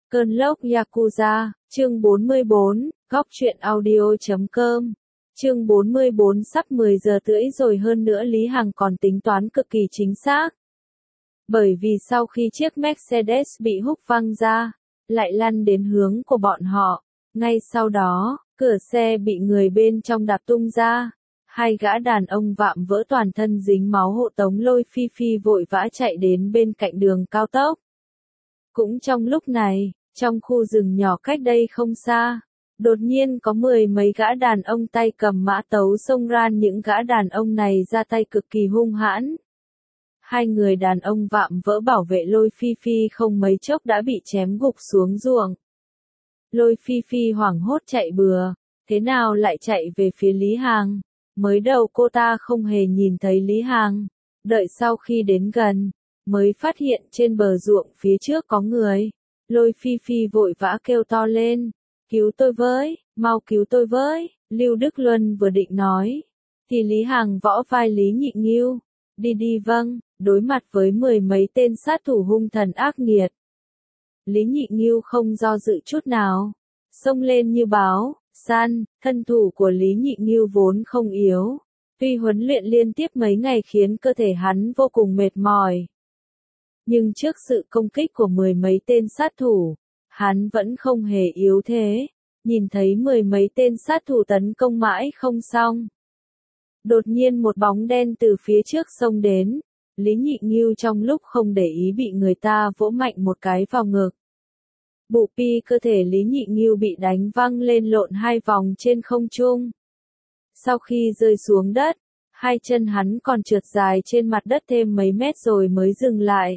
Cơn lốc Yakuza, chương 44, góc truyện audio.com. Chương 44 sắp 10 giờ rưỡi rồi, hơn nữa Lý Hằng còn tính toán cực kỳ chính xác. Bởi vì sau khi chiếc Mercedes bị húc văng ra, lại lăn đến hướng của bọn họ. Ngay sau đó, cửa xe bị người bên trong đạp tung ra. Hai gã đàn ông vạm vỡ toàn thân dính máu hộ tống Lôi Phi Phi vội vã chạy đến bên cạnh đường cao tốc. Cũng trong lúc này, trong khu rừng nhỏ cách đây không xa, đột nhiên có 10 mấy gã đàn ông tay cầm mã tấu xông ra. Những gã đàn ông này ra tay cực kỳ hung hãn. Hai người đàn ông vạm vỡ bảo vệ Lôi Phi Phi không mấy chốc đã bị chém gục xuống ruộng. Lôi Phi Phi hoảng hốt chạy bừa, thế nào lại chạy về phía Lý Hằng. Mới đầu cô ta không hề nhìn thấy Lý Hằng, đợi sau khi đến gần, mới phát hiện trên bờ ruộng phía trước có người. Lôi Phi Phi vội vã kêu to lên, cứu tôi với, mau cứu tôi với. Lưu Đức Luân vừa định nói, thì Lý Hằng võ vai Lý Nhị Nghiêu, đi vâng. Đối mặt với 10 mấy tên sát thủ hung thần ác nghiệt, Lý Nhị Nghiêu không do dự chút nào, xông lên như báo săn. Thân thủ của Lý Nhị Nghiêu vốn không yếu, tuy huấn luyện liên tiếp mấy ngày khiến cơ thể hắn vô cùng mệt mỏi, nhưng trước sự công kích của 10 mấy tên sát thủ, hắn vẫn không hề yếu thế. Nhìn thấy 10 mấy tên sát thủ tấn công mãi không xong, đột nhiên một bóng đen từ phía trước xông đến. Lý Nhị Nghiêu trong lúc không để ý bị người ta vỗ mạnh một cái vào ngực. Bụ pi cơ thể Lý Nhị Nghiêu bị đánh văng lên lộn 2 vòng trên không trung. Sau khi rơi xuống đất, hai chân hắn còn trượt dài trên mặt đất thêm mấy mét rồi mới dừng lại.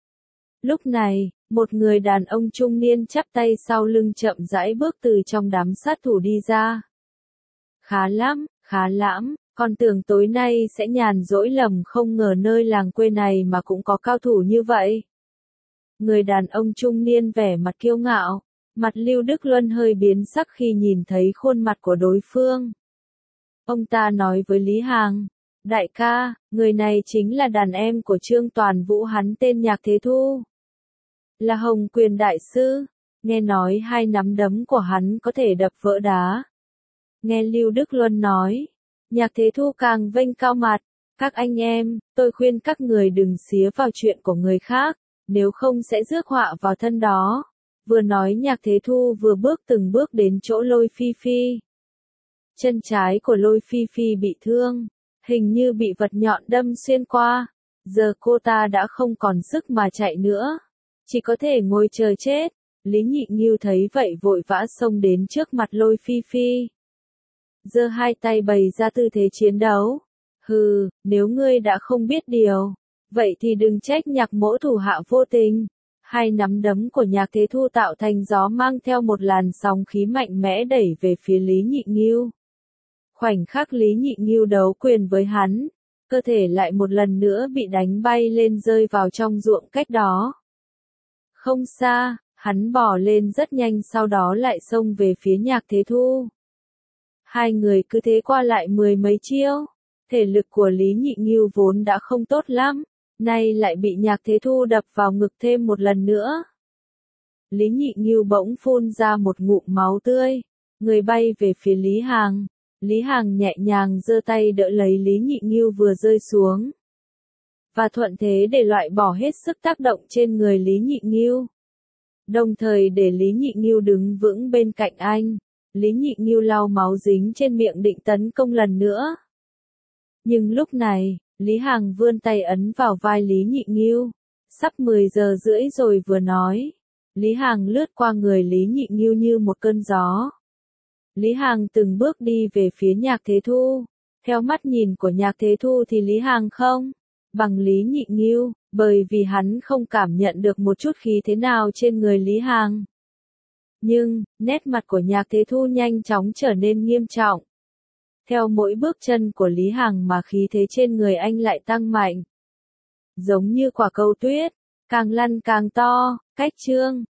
Lúc này, một người đàn ông trung niên chắp tay sau lưng chậm rãi bước từ trong đám sát thủ đi ra. Khá lắm, khá lãm. Con tưởng tối nay sẽ nhàn rỗi, lầm không ngờ nơi làng quê này mà cũng có cao thủ như vậy. Người đàn ông trung niên vẻ mặt kiêu ngạo, mặt Lưu Đức Luân hơi biến sắc khi nhìn thấy khuôn mặt của đối phương. Ông ta nói với Lý Hằng, đại ca, người này chính là đàn em của Trương Toàn Vũ, hắn tên Nhạc Thế Thu. Là Hồng Quyền Đại Sư, nghe nói 2 nắm đấm của hắn có thể đập vỡ đá. Nghe Lưu Đức Luân nói, Nhạc Thế Thu càng vênh cao mặt, các anh em, tôi khuyên các người đừng xía vào chuyện của người khác, nếu không sẽ rước họa vào thân đó. Vừa nói Nhạc Thế Thu vừa bước từng bước đến chỗ Lôi Phi Phi. Chân trái của Lôi Phi Phi bị thương, hình như bị vật nhọn đâm xuyên qua, giờ cô ta đã không còn sức mà chạy nữa, chỉ có thể ngồi chờ chết. Lý Nhị Nghiêu thấy vậy vội vã xông đến trước mặt Lôi Phi Phi, giơ 2 tay bày ra tư thế chiến đấu. Hừ, nếu ngươi đã không biết điều, vậy thì đừng trách Nhạc mỗ thủ hạ vô tình. 2 nắm đấm của Nhạc Thế Thu tạo thành gió, mang theo một làn sóng khí mạnh mẽ đẩy về phía Lý Nhị Nghiêu. Khoảnh khắc Lý Nhị Nghiêu đấu quyền với hắn, cơ thể lại một lần nữa bị đánh bay lên, rơi vào trong ruộng cách đó không xa. Hắn bò lên rất nhanh, sau đó lại xông về phía Nhạc Thế Thu. Hai người cứ thế qua lại 10 mấy chiêu. Thể lực của Lý Nhị Nghiêu vốn đã không tốt lắm, nay lại bị Nhạc Thế Thu đập vào ngực thêm một lần nữa. Lý Nhị Nghiêu bỗng phun ra một ngụm máu tươi, người bay về phía Lý Hằng. Lý Hằng nhẹ nhàng giơ tay đỡ lấy Lý Nhị Nghiêu vừa rơi xuống, và thuận thế để loại bỏ hết sức tác động trên người Lý Nhị Nghiêu, đồng thời để Lý Nhị Nghiêu đứng vững bên cạnh anh. Lý Nhị Nghiêu lau máu dính trên miệng định tấn công lần nữa. Nhưng lúc này, Lý Hằng vươn tay ấn vào vai Lý Nhị Nghiêu. Sắp 10 giờ rưỡi rồi, vừa nói, Lý Hằng lướt qua người Lý Nhị Nghiêu như một cơn gió. Lý Hằng từng bước đi về phía Nhạc Thế Thu. Theo mắt nhìn của Nhạc Thế Thu thì Lý Hằng không bằng Lý Nhị Nghiêu, bởi vì hắn không cảm nhận được một chút khí thế nào trên người Lý Hằng. Nhưng, nét mặt của Nhạc Thế Thu nhanh chóng trở nên nghiêm trọng. Theo mỗi bước chân của Lý Hằng mà khí thế trên người anh lại tăng mạnh. Giống như quả cầu tuyết, càng lăn càng to. Cách chương